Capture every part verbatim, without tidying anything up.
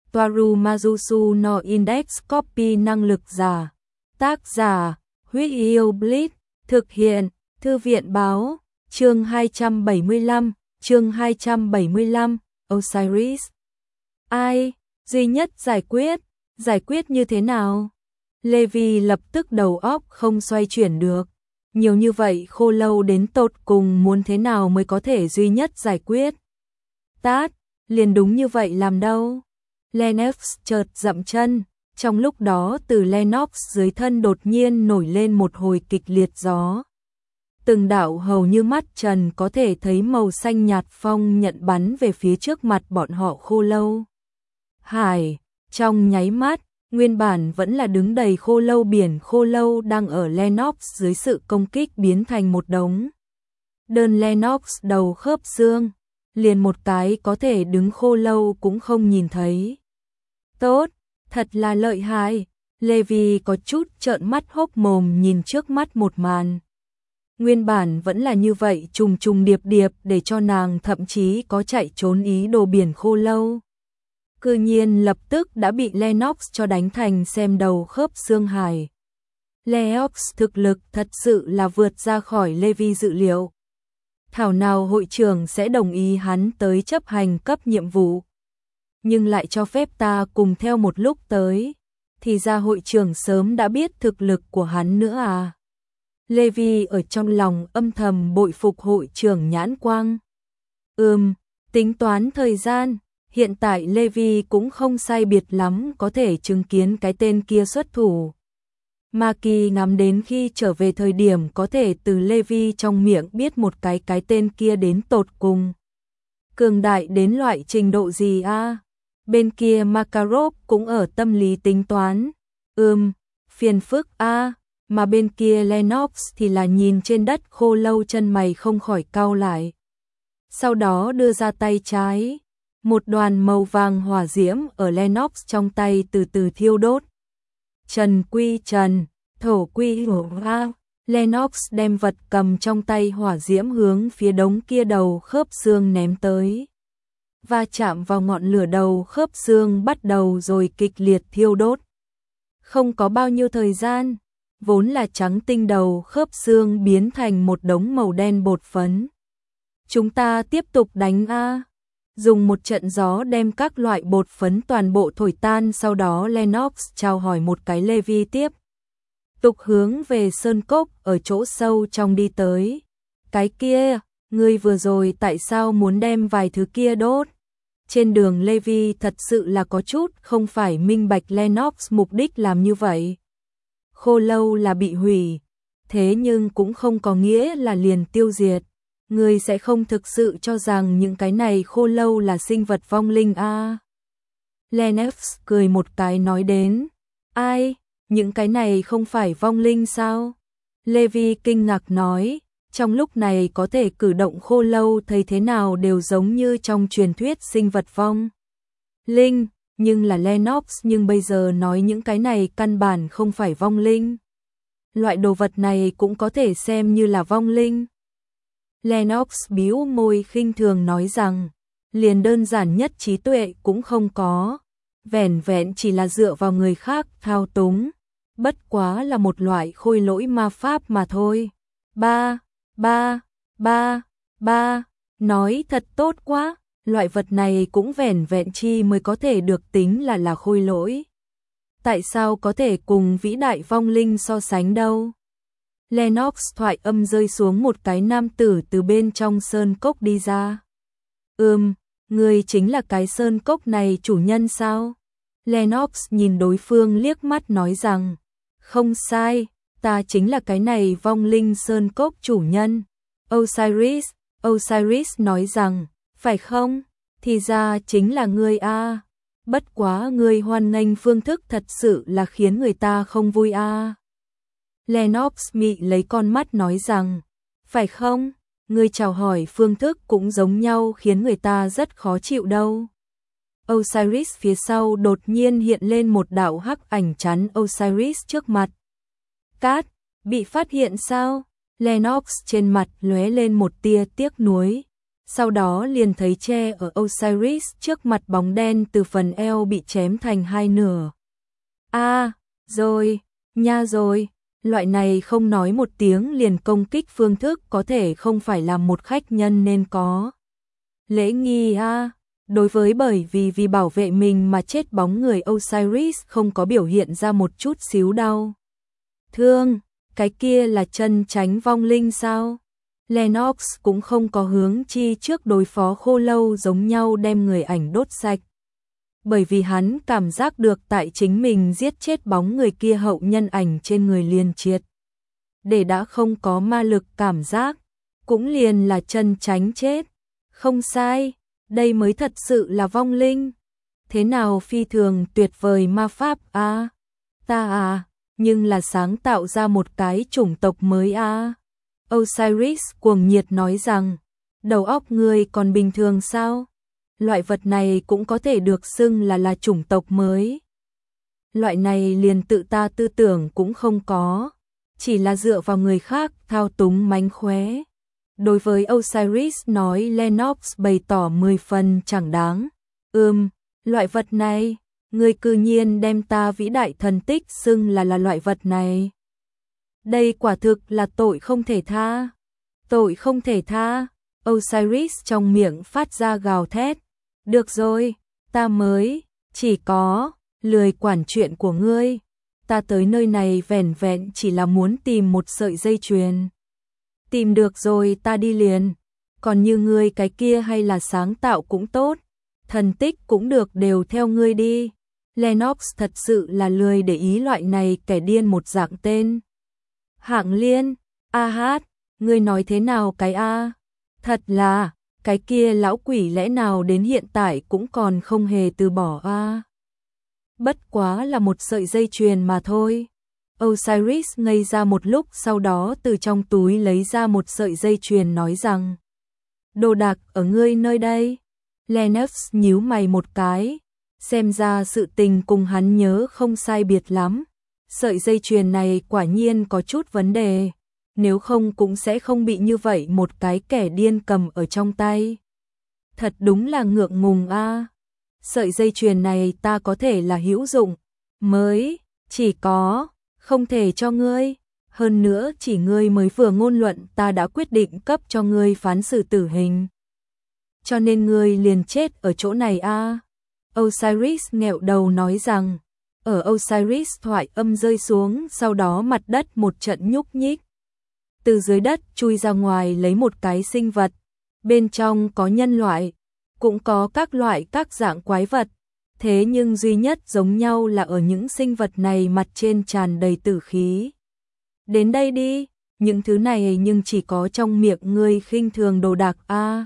Toaru Majusu no Index Copy năng lực giả. Tác giả, Huyết Yêu Blitz, thực hiện, Thư viện báo, chương hai trăm bảy mươi lăm, chương hai trăm bảy mươi lăm, Osiris. Ai, duy nhất giải quyết, giải quyết như thế nào? Levi lập tức đầu óc không xoay chuyển được. Nhiều như vậy khô lâu đến tột cùng muốn thế nào mới có thể duy nhất giải quyết? Tát, liền đúng như vậy làm đâu? Lennox chợt dậm chân, trong lúc đó từ Lennox dưới thân đột nhiên nổi lên một hồi kịch liệt gió. Từng đạo hầu như mắt trần có thể thấy màu xanh nhạt phong nhận bắn về phía trước mặt bọn họ khô lâu. Hải, trong nháy mắt, nguyên bản vẫn là đứng đầy khô lâu biển khô lâu đang ở Lennox dưới sự công kích biến thành một đống. Đơn Lennox đầu khớp xương, liền một cái có thể đứng khô lâu cũng không nhìn thấy. Tốt, thật là lợi hại, Levi có chút trợn mắt hốc mồm nhìn trước mắt một màn. Nguyên bản vẫn là như vậy trùng trùng điệp điệp để cho nàng thậm chí có chạy trốn ý đồ biển khô lâu. Cư nhiên lập tức đã bị Lennox cho đánh thành xem đầu khớp xương hài. Lennox thực lực thật sự là vượt ra khỏi Levi dự liệu. Thảo nào hội trưởng sẽ đồng ý hắn tới chấp hành cấp nhiệm vụ. Nhưng lại cho phép ta cùng theo một lúc tới. Thì ra hội trưởng sớm đã biết thực lực của hắn nữa à. Levi ở trong lòng âm thầm bội phục hội trưởng nhãn quang. Ừm, tính toán thời gian. Hiện tại Levi cũng không sai biệt lắm có thể chứng kiến cái tên kia xuất thủ. Maki ngắm đến khi trở về thời điểm có thể từ Levi trong miệng biết một cái cái tên kia đến tột cùng. Cường đại đến loại trình độ gì a? À? Bên kia Makarov cũng ở tâm lý tính toán. Ừm, phiền phức a, à? Mà bên kia Lennox thì là nhìn trên đất khô lâu chân mày không khỏi cau lại. Sau đó đưa ra tay trái. Một đoàn màu vàng hỏa diễm ở Lennox trong tay từ từ thiêu đốt. Trần quy trần, thổ quy hổ ra. Lennox đem vật cầm trong tay hỏa diễm hướng phía đống kia đầu khớp xương ném tới. Va chạm vào ngọn lửa đầu khớp xương bắt đầu rồi kịch liệt thiêu đốt. Không có bao nhiêu thời gian, vốn là trắng tinh đầu khớp xương biến thành một đống màu đen bột phấn. Chúng ta tiếp tục đánh a. Dùng một trận gió đem các loại bột phấn toàn bộ thổi tan, sau đó Lennox chào hỏi một cái Levi tiếp. Tục hướng về sơn cốc ở chỗ sâu trong đi tới. Cái kia, ngươi vừa rồi tại sao muốn đem vài thứ kia đốt? Trên đường Levi thật sự là có chút không phải minh bạch Lennox mục đích làm như vậy. Khô lâu là bị hủy, thế nhưng cũng không có nghĩa là liền tiêu diệt. Ngươi sẽ không thực sự cho rằng những cái này khô lâu là sinh vật vong linh a? À? Lennox cười một cái nói đến. Ai, những cái này không phải vong linh sao? Levi kinh ngạc nói, trong lúc này có thể cử động khô lâu thấy thế nào đều giống như trong truyền thuyết sinh vật vong linh, nhưng là Lennox nhưng bây giờ nói những cái này căn bản không phải vong linh. Loại đồ vật này cũng có thể xem như là vong linh. Lennox bĩu môi khinh thường nói rằng, liền đơn giản nhất trí tuệ cũng không có, vẻn vẹn chỉ là dựa vào người khác thao túng, bất quá là một loại khôi lỗi ma pháp mà thôi. Ba, ba, ba, ba, nói thật tốt quá, loại vật này cũng vẻn vẹn chi mới có thể được tính là là khôi lỗi. Tại sao có thể cùng vĩ đại vong linh so sánh đâu? Lennox thoại âm rơi xuống, một cái nam tử từ bên trong sơn cốc đi ra. Ừm, người chính là cái sơn cốc này chủ nhân sao? Lennox nhìn đối phương liếc mắt nói rằng, không sai, ta chính là cái này vong linh sơn cốc chủ nhân. Osiris, Osiris nói rằng, phải không? Thì ra chính là ngươi a. Bất quá ngươi hoan nghênh phương thức thật sự là khiến người ta không vui a. Lennox mị lấy con mắt nói rằng, phải không? Ngươi chào hỏi phương thức cũng giống nhau khiến người ta rất khó chịu đâu. Osiris phía sau đột nhiên hiện lên một đạo hắc ảnh chắn Osiris trước mặt. Cát, bị phát hiện sao? Lennox trên mặt lóe lên một tia tiếc nuối. sau đó liền thấy che ở Osiris trước mặt bóng đen từ phần eo bị chém thành hai nửa. A, à, rồi, nha rồi, loại này không nói một tiếng liền công kích phương thức có thể không phải là một khách nhân nên có. Lễ nghi a, à, đối với bởi vì vì bảo vệ mình mà chết bóng người Osiris không có biểu hiện ra một chút xíu đau thương, cái kia là chân chánh vong linh sao? Lennox cũng không có hướng chi trước đối phó khô lâu giống nhau đem người ảnh đốt sạch. Bởi vì hắn cảm giác được tại chính mình giết chết bóng người kia hậu nhân ảnh trên người liền triệt. Để đã không có ma lực cảm giác, cũng liền là chân chánh chết. Không sai, đây mới thật sự là vong linh. Thế nào phi thường tuyệt vời ma pháp a, à? Ta à, nhưng là sáng tạo ra một cái chủng tộc mới a. À? Osiris cuồng nhiệt nói rằng, đầu óc ngươi còn bình thường sao? Loại vật này cũng có thể được xưng là là chủng tộc mới. Loại này liền tự ta tư tưởng cũng không có, chỉ là dựa vào người khác thao túng mánh khóe. Đối với Osiris nói Lennox bày tỏ mười phần chẳng đáng. Ừm, loại vật này, ngươi cư nhiên đem ta vĩ đại thần tích xưng là là loại vật này. Đây quả thực là tội không thể tha. Tội không thể tha. Osiris trong miệng phát ra gào thét. Được rồi, ta mới, chỉ có, lười quản chuyện của ngươi. Ta tới nơi này vẻn vẹn chỉ là muốn tìm một sợi dây chuyền. Tìm được rồi ta đi liền. Còn như ngươi cái kia hay là sáng tạo cũng tốt. Thần tích cũng được đều theo ngươi đi. Lennox thật sự là lười để ý loại này kẻ điên một dạng tên. Hạng Liên, a hát, ngươi nói thế nào cái a? Thật là, cái kia lão quỷ lẽ nào đến hiện tại cũng còn không hề từ bỏ a? Bất quá là một sợi dây chuyền mà thôi. Osiris ngây ra một lúc sau đó từ trong túi lấy ra một sợi dây chuyền nói rằng, đồ đạc ở ngươi nơi đây. Lennox nhíu mày một cái, xem ra sự tình cùng hắn nhớ không sai biệt lắm. Sợi dây chuyền này quả nhiên có chút vấn đề, nếu không cũng sẽ không bị như vậy một cái kẻ điên cầm ở trong tay. Thật đúng là ngượng ngùng a. Sợi dây chuyền này ta có thể là hữu dụng, mới, chỉ có, không thể cho ngươi. Hơn nữa chỉ ngươi mới vừa ngôn luận ta đã quyết định cấp cho ngươi phán xử tử hình. Cho nên ngươi liền chết ở chỗ này a. Osiris nghẹo đầu nói rằng, ở Osiris thoại âm rơi xuống, sau đó mặt đất một trận nhúc nhích. Từ dưới đất chui ra ngoài lấy một cái sinh vật, bên trong có nhân loại, cũng có các loại các dạng quái vật. Thế nhưng duy nhất giống nhau là ở những sinh vật này mặt trên tràn đầy tử khí. Đến đây đi, những thứ này nhưng chỉ có trong miệng ngươi khinh thường đồ đạc a.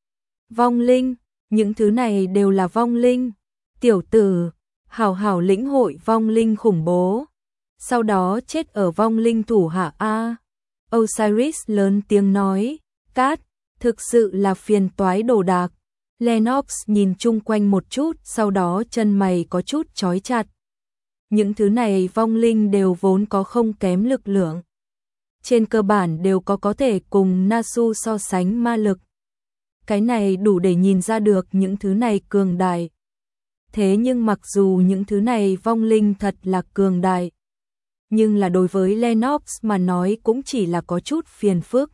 Vong linh, những thứ này đều là vong linh. Tiểu tử, hảo hảo lĩnh hội vong linh khủng bố, sau đó chết ở vong linh thủ hạ a. Osiris lớn tiếng nói, cát, thực sự là phiền toái đồ đạc. Lennox nhìn chung quanh một chút, sau đó chân mày có chút chói chặt. Những thứ này vong linh đều vốn có không kém lực lượng. Trên cơ bản đều có có thể cùng Nasu so sánh ma lực. Cái này đủ để nhìn ra được những thứ này cường đại. Thế nhưng mặc dù những thứ này vong linh thật là cường đại, nhưng là đối với Lennox mà nói cũng chỉ là có chút phiền phức.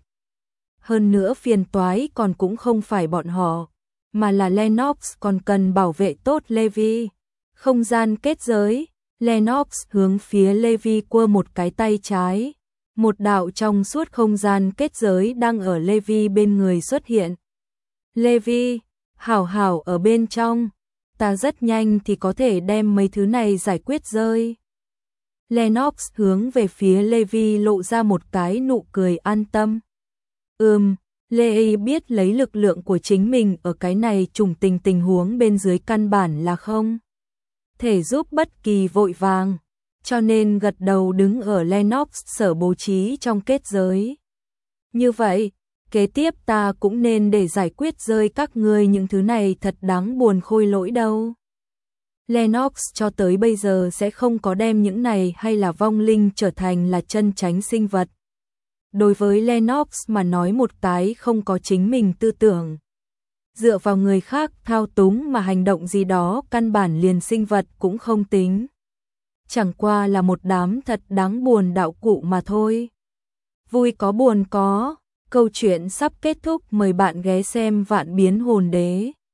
Hơn nữa phiền toái còn cũng không phải bọn họ, mà là Lennox còn cần bảo vệ tốt Levi. Không gian kết giới, Lennox hướng phía Levi quơ một cái tay trái. Một đạo trong suốt không gian kết giới đang ở Levi bên người xuất hiện. Levi, hảo hảo ở bên trong, ta rất nhanh thì có thể đem mấy thứ này giải quyết rơi. Lennox hướng về phía Levi lộ ra một cái nụ cười an tâm. Ừm, Levi biết lấy lực lượng của chính mình ở cái này trùng tình tình huống bên dưới căn bản là không thể giúp bất kỳ vội vàng, cho nên gật đầu đứng ở Lennox sở bố trí trong kết giới. Như vậy, kế tiếp ta cũng nên để giải quyết rơi các ngươi những thứ này thật đáng buồn khôi lỗi đâu. Lennox cho tới bây giờ sẽ không có đem những này hay là vong linh trở thành là chân chánh sinh vật. Đối với Lennox mà nói một cái không có chính mình tư tưởng, dựa vào người khác thao túng mà hành động gì đó căn bản liền sinh vật cũng không tính. Chẳng qua là một đám thật đáng buồn đạo cụ mà thôi. Vui có buồn có, câu chuyện sắp kết thúc, mời bạn ghé xem Vạn Biến Hồn Đế.